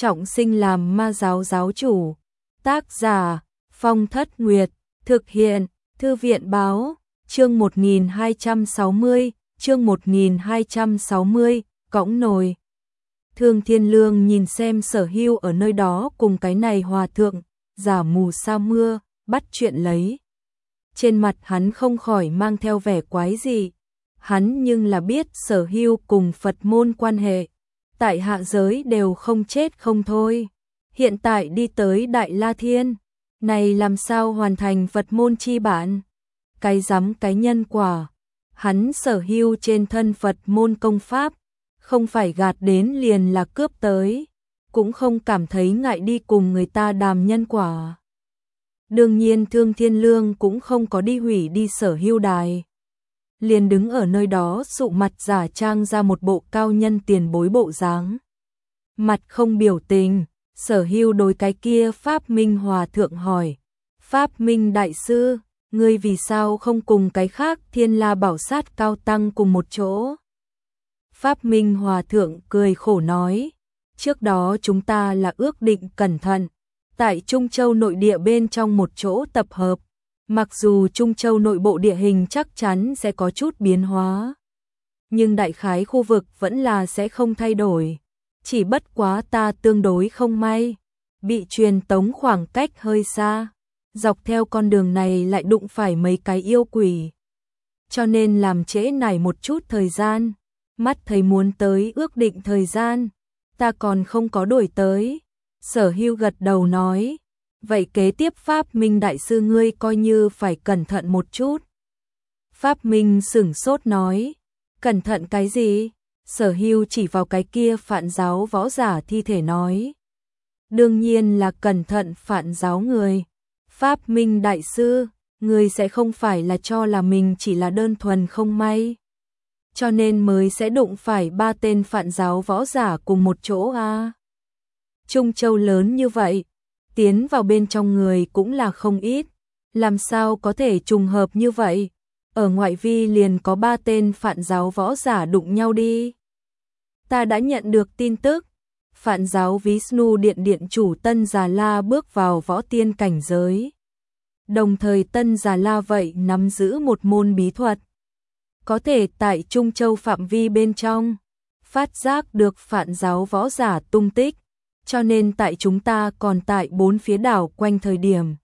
trọng sinh làm ma giáo giáo chủ. Tác giả Phong Thất Nguyệt, thực hiện Thư viện báo, chương 1260, chương 1260, cõng nồi. Thương Thiên Lương nhìn xem Sở Hưu ở nơi đó cùng cái này hòa thượng, giả mù sa mưa, bắt chuyện lấy. Trên mặt hắn không khỏi mang theo vẻ quái dị. Hắn nhưng là biết Sở Hưu cùng Phật môn quan hệ. Tại hạ giới đều không chết không thôi. Hiện tại đi tới Đại La Thiên. Này làm sao hoàn thành Phật môn chi bản? Cái rắm cái nhân quả. Hắn Sở Hưu trên thân Phật môn công pháp. Không phải gạt đến liền là cướp tới. Cũng không cảm thấy ngại đi cùng người ta đàm nhân quả. Đương nhiên Thương Thiên Lương cũng không có đi hủy đi Sở Hưu đài. Liền đứng ở nơi đó sụ mặt giả trang ra một bộ cao nhân tiền bối bộ dáng. Mặt không biểu tình, Sở Hưu đối cái kia Pháp Minh Hòa Thượng hỏi. Pháp Minh Đại Sư, ngươi vì sao không cùng cái khác Thiên La Bảo Sát cao tăng cùng một chỗ? Pháp Minh Hòa Thượng cười khổ nói. Trước đó chúng ta là ước định cẩn thận. Tại Trung Châu nội địa bên trong một chỗ tập hợp. Mặc dù Trung Châu nội bộ địa hình chắc chắn sẽ có chút biến hóa, nhưng đại khái khu vực vẫn là sẽ không thay đổi. Chỉ bất quá ta tương đối không may, bị truyền tống khoảng cách hơi xa, dọc theo con đường này lại đụng phải mấy cái yêu quỷ. Cho nên làm trễ nải một chút thời gian, mắt thấy muốn tới ước định thời gian, ta còn không có đuổi tới. Sở Hưu gật đầu nói. Vậy kế tiếp Pháp Minh Đại Sư ngươi coi như phải cẩn thận một chút. Pháp Minh sửng sốt nói. Cẩn thận cái gì? Sở Hưu chỉ vào cái kia Phạn giáo võ giả thi thể nói. Đương nhiên là cẩn thận Phạn giáo người. Pháp Minh Đại Sư, ngươi sẽ không phải là cho là mình chỉ là đơn thuần không may. Cho nên mới sẽ đụng phải 3 tên Phạn giáo võ giả cùng một chỗ à? Trung Châu lớn như vậy. Tiến vào bên trong người cũng là không ít, làm sao có thể trùng hợp như vậy, ở ngoại vi liền có 3 tên Phạn giáo võ giả đụng nhau đi. Ta đã nhận được tin tức, Phạn giáo Vishnu Điện Điện chủ Tân Già La bước vào võ tiên cảnh giới. Đồng thời Tân Già La vậy nắm giữ một môn bí thuật, có thể tại Trung Châu phạm vi bên trong, phát giác được Phạn giáo võ giả tung tích. Cho nên tại chúng ta còn tại 4 phía đảo quanh thời điểm.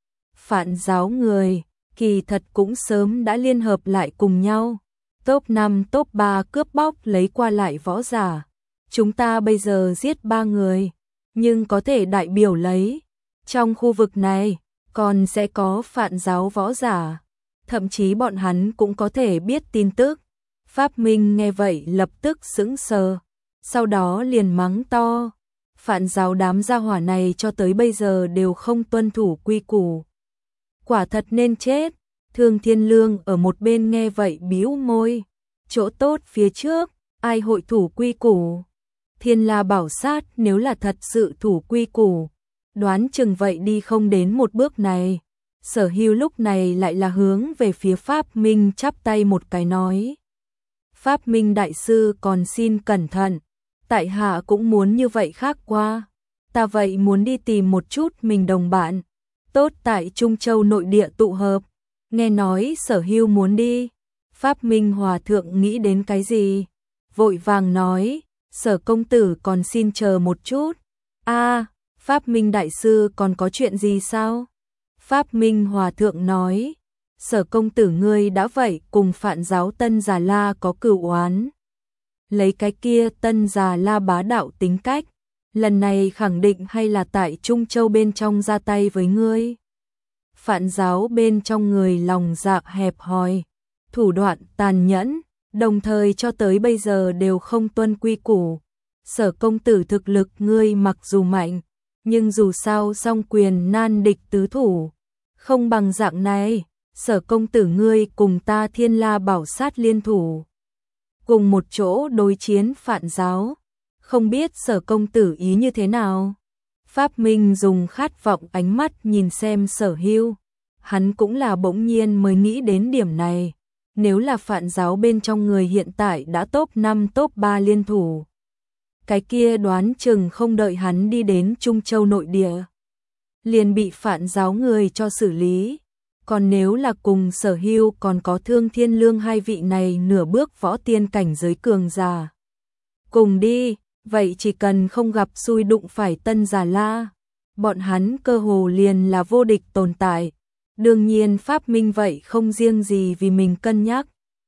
Phạn giáo người, kỳ thật cũng sớm đã liên hợp lại cùng nhau. Top 5, top 3 cướp bóc lấy qua lại võ giả. Chúng ta bây giờ giết 3 người, nhưng có thể đại biểu lấy. Trong khu vực này, còn sẽ có Phạn giáo võ giả. Thậm chí bọn hắn cũng có thể biết tin tức. Pháp Minh nghe vậy lập tức sững sờ. Sau đó liền mắng to. Phạn giáo đám gia hỏa này cho tới bây giờ đều không tuân thủ quy củ. Quả thật nên chết. Thương Thiên Lương ở một bên nghe vậy bĩu môi. Chỗ tốt phía trước, ai hội thủ quy củ? Thiên La Bảo Sát nếu là thật sự thủ quy củ, đoán chừng vậy đi không đến một bước này. Sở Hưu lúc này lại là hướng về phía Pháp Minh chắp tay một cái nói. Pháp Minh Đại Sư còn xin cẩn thận. Tại hạ cũng muốn như vậy khác qua. Ta vậy muốn đi tìm một chút mình đồng bạn. Tốt tại Trung Châu nội địa tụ hợp. Nghe nói Sở Hưu muốn đi. Pháp Minh Hòa Thượng nghĩ đến cái gì? Vội vàng nói. Sở công tử còn xin chờ một chút. Pháp Minh Đại Sư còn có chuyện gì sao? Pháp Minh Hòa Thượng nói. Sở công tử ngươi đã vậy cùng Phạn giáo Tân Già La có cửu oán. Lấy cái kia Tân Già La bá đạo tính cách, lần này khẳng định hay là tại Trung Châu bên trong ra tay với ngươi. Phạn giáo bên trong người lòng dạ hẹp hòi, thủ đoạn tàn nhẫn, đồng thời cho tới bây giờ đều không tuân quy củ. Sở công tử thực lực ngươi mặc dù mạnh, nhưng dù sao song quyền nan địch tứ thủ, không bằng dạng này. Sở công tử ngươi cùng ta Thiên La Bảo Sát liên thủ, cùng một chỗ đối chiến Phạn giáo, không biết Sở công tử ý như thế nào? Pháp Minh dùng khát vọng ánh mắt nhìn xem Sở Hưu, hắn cũng là bỗng nhiên mới nghĩ đến điểm này. Nếu là Phạn giáo bên trong người hiện tại đã top 5 top 3 liên thủ, cái kia đoán chừng không đợi hắn đi đến Trung Châu nội địa, liền bị Phạn giáo người cho xử lý. Còn nếu là cùng Sở Hưu còn có Thương Thiên Lương hai vị này nửa bước võ tiên cảnh giới cường giả cùng đi, vậy chỉ cần không gặp xui đụng phải Tân Già La, bọn hắn cơ hồ liền là vô địch tồn tại. Đương nhiên Pháp Minh vậy không riêng gì vì mình cân nhắc,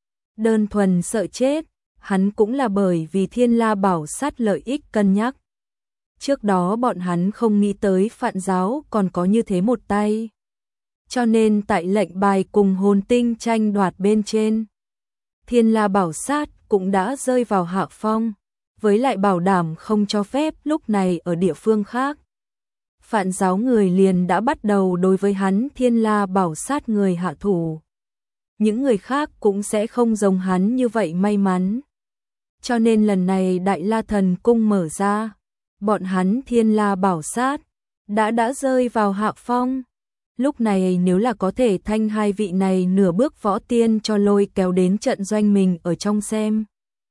đơn thuần sợ chết, hắn cũng là bởi vì Thiên La Bảo Sát lợi ích cân nhắc. Trước đó bọn hắn không nghĩ tới Phạn giáo còn có như thế một tay, cho nên tại lệnh bài cùng hồn tinh tranh đoạt bên trên, Thiên La Bảo Sát cũng đã rơi vào hạ phong, với lại bảo đảm không cho phép lúc này ở địa phương khác. Phạn giáo người liền đã bắt đầu đối với hắn Thiên La Bảo Sát người hạ thủ. Những người khác cũng sẽ không giống hắn như vậy may mắn. Cho nên lần này Đại La Thần Cung mở ra, bọn hắn Thiên La Bảo Sát đã rơi vào hạ phong. Lúc này nếu là có thể thanh hai vị này nửa bước võ tiên cho lôi kéo đến trận doanh mình ở trong xem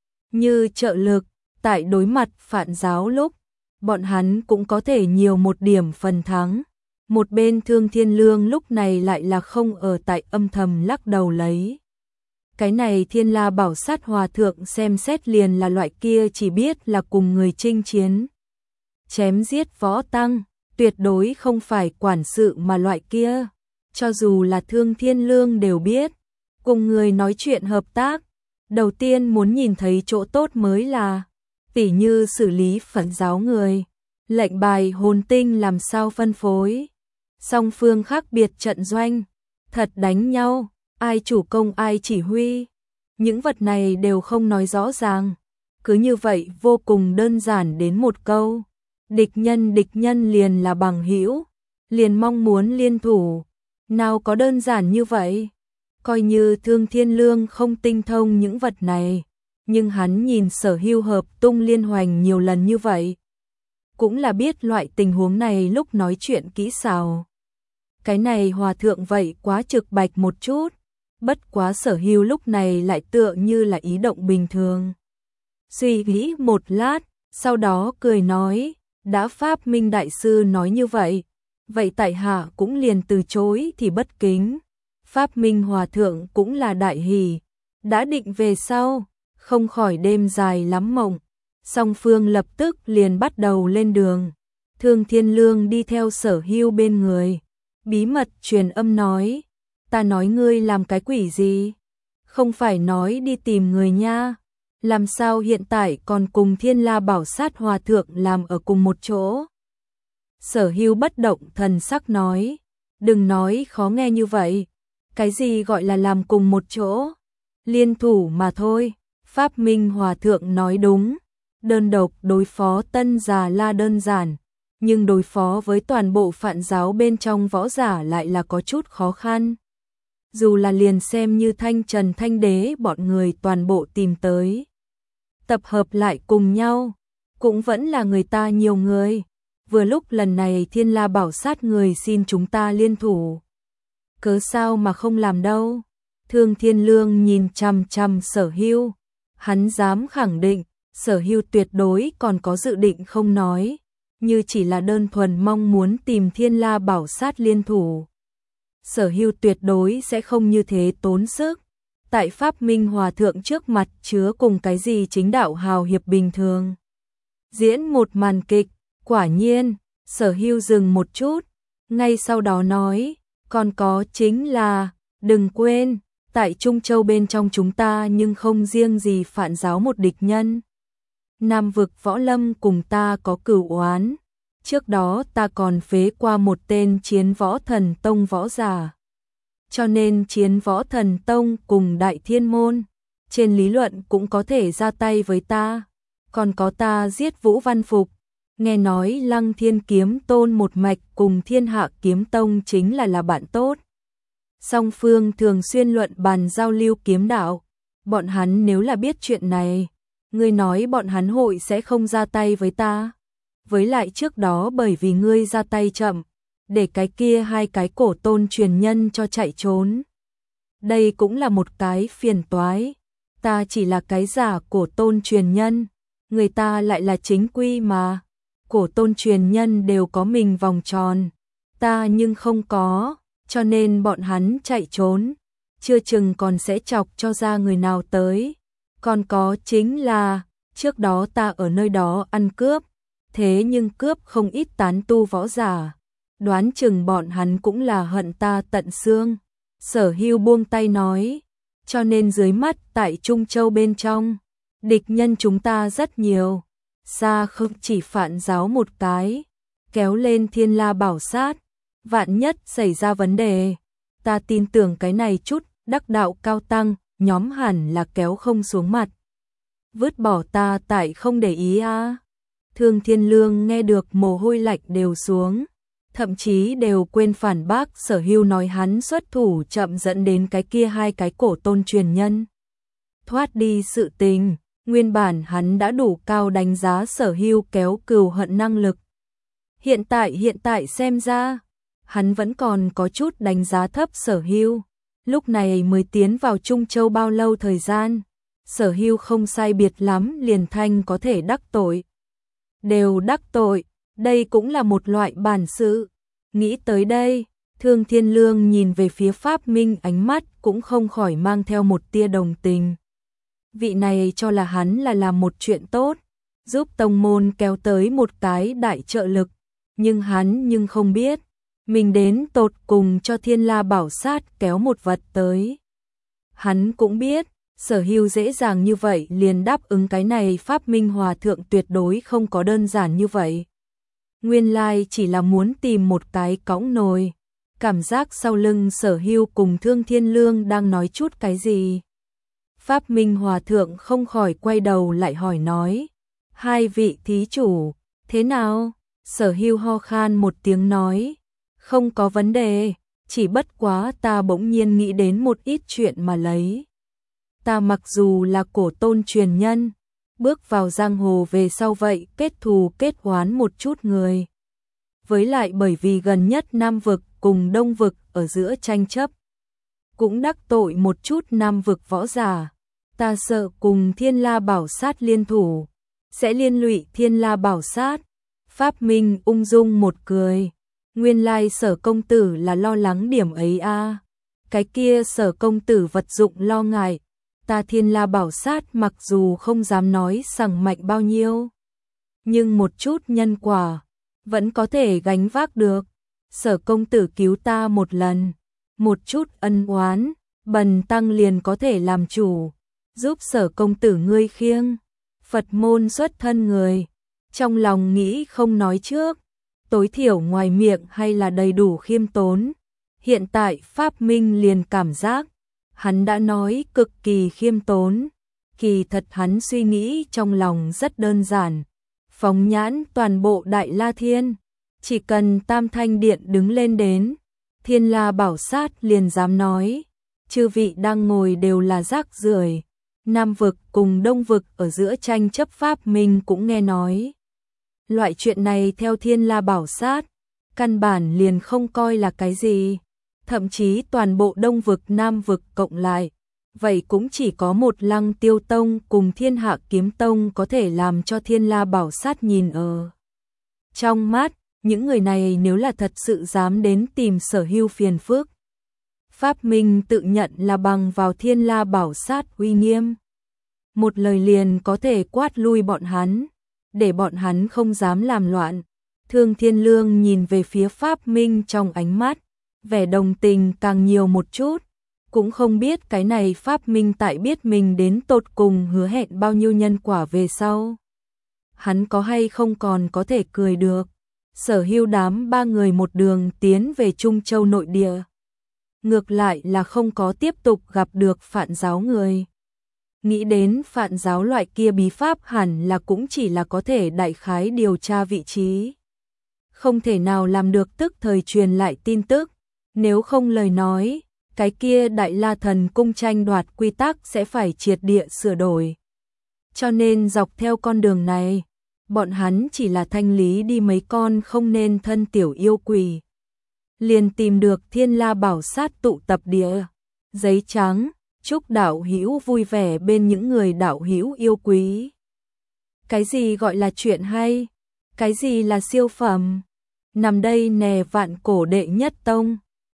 như trợ lực, tại đối mặt Phạn giáo lúc, bọn hắn cũng có thể nhiều một điểm phần thắng. Một bên Thương Thiên Lương lúc này lại là không ở tại âm thầm lắc đầu lấy. Cái này Thiên La Bảo Sát hòa thượng xem xét liền là loại kia chỉ biết là cùng người chinh chiến, chém giết võ tăng, tuyệt đối không phải quản sự mà loại kia. Cho dù là Thương Thiên Lương đều biết, cùng người nói chuyện hợp tác, đầu tiên muốn nhìn thấy chỗ tốt mới là, tỉ như xử lý Phạn giáo người, lệnh bài hồn tinh làm sao phân phối, song phương khác biệt trận doanh, thật đánh nhau, ai chủ công ai chỉ huy, những vật này đều không nói rõ ràng, cứ như vậy vô cùng đơn giản đến một câu, địch nhân liền là bằng hữu, liền mong muốn liên thủ, nào có đơn giản như vậy. Coi như Thương Thiên Lương không tinh thông những vật này, nhưng hắn nhìn Sở Hưu hợp tung liên hoành nhiều lần như vậy, cũng là biết loại tình huống này lúc nói chuyện kỹ xảo. Cái này hòa thượng vậy quá trực bạch một chút, bất quá Sở Hưu lúc này lại tựa như là ý động bình thường. Suy nghĩ một lát, sau đó cười nói, đã Pháp Minh Đại Sư nói như vậy, vậy tại hạ cũng liền từ chối thì bất kính. Pháp Minh hòa thượng cũng là đại hỷ, đã định về sau, không khỏi đêm dài lắm mộng. Song phương lập tức liền bắt đầu lên đường. Thương Thiên Lương đi theo Sở Hưu bên người, bí mật truyền âm nói, ta nói ngươi làm cái quỷ gì? Không phải nói đi tìm người nha, làm sao hiện tại còn cùng Thiên La Bảo Sát hòa thượng làm ở cùng một chỗ? Sở Hưu bất động thần sắc nói, đừng nói khó nghe như vậy, cái gì gọi là làm cùng một chỗ? Liên thủ mà thôi. Pháp Minh hòa thượng nói đúng, đơn độc đối phó Tân Già La đơn giản, nhưng đối phó với toàn bộ Phạn giáo bên trong võ giả lại là có chút khó khăn. Dù là liền xem như Thanh Trần Thanh Đế bọn người toàn bộ tìm tới, tập hợp lại cùng nhau, cũng vẫn là người ta nhiều người. Vừa lúc lần này Thiên La Bảo Sát người xin chúng ta liên thủ, cớ sao mà không làm đâu. Thương Thiên Lương nhìn chằm chằm Sở Hưu, hắn dám khẳng định, Sở Hưu tuyệt đối còn có dự định không nói, như chỉ là đơn thuần mong muốn tìm Thiên La Bảo Sát liên thủ. Sở Hưu tuyệt đối sẽ không như thế tốn sức, tại Pháp Minh hòa thượng trước mặt chứa cùng cái gì chính đạo hào hiệp bình thường. Diễn một màn kịch, quả nhiên, Sở Hưu dừng một chút, ngay sau đó nói, còn có chính là, đừng quên, tại Trung Châu bên trong chúng ta nhưng không riêng gì Phạn giáo một địch nhân. Nam vực võ lâm cùng ta có cửu oán, trước đó ta còn phế qua một tên Chiến Võ Thần Tông võ giả. Cho nên Chiến Võ Thần Tông cùng Đại Thiên Môn, trên lý luận cũng có thể ra tay với ta. Còn có ta giết Vũ Văn Phục, nghe nói Lăng Thiên Kiếm Tôn một mạch cùng Thiên Hạ Kiếm Tông chính là bạn tốt. Song phương thường xuyên luận bàn giao lưu kiếm đạo, bọn hắn nếu là biết chuyện này, ngươi nói bọn hắn hội sẽ không ra tay với ta. Với lại trước đó bởi vì ngươi ra tay chậm, để cái kia hai cái cổ tôn truyền nhân cho chạy trốn. Đây cũng là một cái phiền toái, ta chỉ là cái giả cổ tôn truyền nhân, người ta lại là chính quy mà. Cổ tôn truyền nhân đều có mình vòng tròn, ta nhưng không có, cho nên bọn hắn chạy trốn, chưa chừng còn sẽ chọc cho ra người nào tới. Còn có chính là, trước đó ta ở nơi đó ăn cướp, thế nhưng cướp không ít tán tu võ giả, đoán chừng bọn hắn cũng là hận ta tận xương. Sở Hưu buông tay nói, cho nên dưới mắt tại Trung Châu bên trong, địch nhân chúng ta rất nhiều, xa không chỉ Phạn giáo một cái, kéo lên Thiên La Bảo Sát, vạn nhất xảy ra vấn đề, ta tin tưởng cái này chút đắc đạo cao tăng, nhóm hẳn là kéo không xuống mặt. Vứt bỏ ta tại không để ý a. Thương Thiên Lương nghe được mồ hôi lạnh đều xuống, thậm chí đều quên phản bác Sở Hưu nói hắn xuất thủ chậm dẫn đến cái kia hai cái cổ tôn truyền nhân thoát đi sự tình. Nguyên bản hắn đã đủ cao đánh giá Sở Hưu kéo cừu hận năng lực. Hiện tại xem ra, hắn vẫn còn có chút đánh giá thấp Sở Hưu. Lúc này mới tiến vào Trung Châu bao lâu thời gian, Sở Hưu không sai biệt lắm liền thanh có thể đắc tội. Đều đắc tội, đây cũng là một loại bản sự. Nghĩ tới đây, Thương Thiên Lương nhìn về phía Pháp Minh, ánh mắt cũng không khỏi mang theo một tia đồng tình. Vị này cho là hắn là làm một chuyện tốt, giúp tông môn kéo tới một cái đại trợ lực, nhưng hắn không biết, mình đến tột cùng cho Thiên La Bảo Sát kéo một vật tới. Hắn cũng biết, Sở Hưu dễ dàng như vậy liền đáp ứng cái này Pháp Minh Hòa Thượng tuyệt đối không có đơn giản như vậy. Nguyên lai chỉ là muốn tìm một cái cõng nồi. Cảm giác sau lưng Sở Hưu cùng Thương Thiên Lương đang nói chút cái gì. Pháp Minh Hòa Thượng không khỏi quay đầu lại hỏi nói, hai vị thí chủ, thế nào? Sở Hưu ho khan một tiếng nói, không có vấn đề, chỉ bất quá ta bỗng nhiên nghĩ đến một ít chuyện mà lấy. Ta mặc dù là cổ tôn truyền nhân, bước vào giang hồ về sau vậy kết thù kết oán một chút người. Với lại bởi vì gần nhất Nam Vực cùng Đông Vực ở giữa tranh chấp, cũng đắc tội một chút Nam Vực võ giả. Ta sợ cùng Thiên La Bảo Sát liên thủ, sẽ liên lụy Thiên La Bảo Sát. Pháp Minh ung dung một cười, nguyên lai Sở công tử là lo lắng điểm ấy a. Cái kia Sở công tử vật dụng lo ngại, ta Thiên La Bảo Sát mặc dù không dám nói sằng mạnh bao nhiêu, nhưng một chút nhân quả vẫn có thể gánh vác được. Sở công tử cứu ta một lần, một chút ân oán, bần tăng liền có thể làm chủ, giúp Sở công tử ngươi khiêng. Phật môn xuất thân người, trong lòng nghĩ không nói trước, tối thiểu ngoài miệng hay là đầy đủ khiêm tốn. Hiện tại Pháp Minh liền cảm giác, hắn đã nói cực kỳ khiêm tốn, kỳ thật hắn suy nghĩ trong lòng rất đơn giản. Phóng nhãn toàn bộ Đại La Thiên, chỉ cần Tam Thanh Điện đứng lên đến, Thiên La Bảo Sát liền dám nói, chư vị đang ngồi đều là rác rưởi. Nam Vực cùng Đông Vực ở giữa tranh chấp Pháp Minh cũng nghe nói. Loại chuyện này theo Thiên La Bảo Sát, căn bản liền không coi là cái gì. Thậm chí toàn bộ Đông Vực Nam Vực cộng lại, vậy cũng chỉ có một Lăng Tiêu Tông cùng Thiên Hạ Kiếm Tông có thể làm cho Thiên La Bảo Sát nhìn ở trong mắt. Những người này nếu là thật sự dám đến tìm Sở Hưu phiền phức, Pháp Minh tự nhận là bằng vào Thiên La Bảo Sát uy nghiêm, một lời liền có thể quát lui bọn hắn, để bọn hắn không dám làm loạn. Thương Thiên Lương nhìn về phía Pháp Minh trong ánh mắt, vẻ đồng tình càng nhiều một chút, cũng không biết cái này Pháp Minh tại biết mình đến tột cùng hứa hẹn bao nhiêu nhân quả về sau, hắn có hay không còn có thể cười được. Sở Hưu đám ba người một đường tiến về Trung Châu nội địa, ngược lại là không có tiếp tục gặp được Phạn giáo người. Nghĩ đến Phạn giáo loại kia bí pháp hẳn là cũng chỉ là có thể đại khái điều tra vị trí, không thể nào làm được tức thời truyền lại tin tức, nếu không lời nói, cái kia Đại La Thần cung tranh đoạt quy tắc sẽ phải triệt địa sửa đổi. Cho nên dọc theo con đường này, bọn hắn chỉ là thanh lý đi mấy con không nên thân tiểu yêu quỷ, liền tìm được Thiên La Bảo Sát tụ tập địa. Giấy trắng, chúc đạo hữu vui vẻ bên những người đạo hữu yêu quý. Cái gì gọi là chuyện hay? Cái gì là siêu phẩm? Nằm đây nè vạn cổ đệ nhất tông.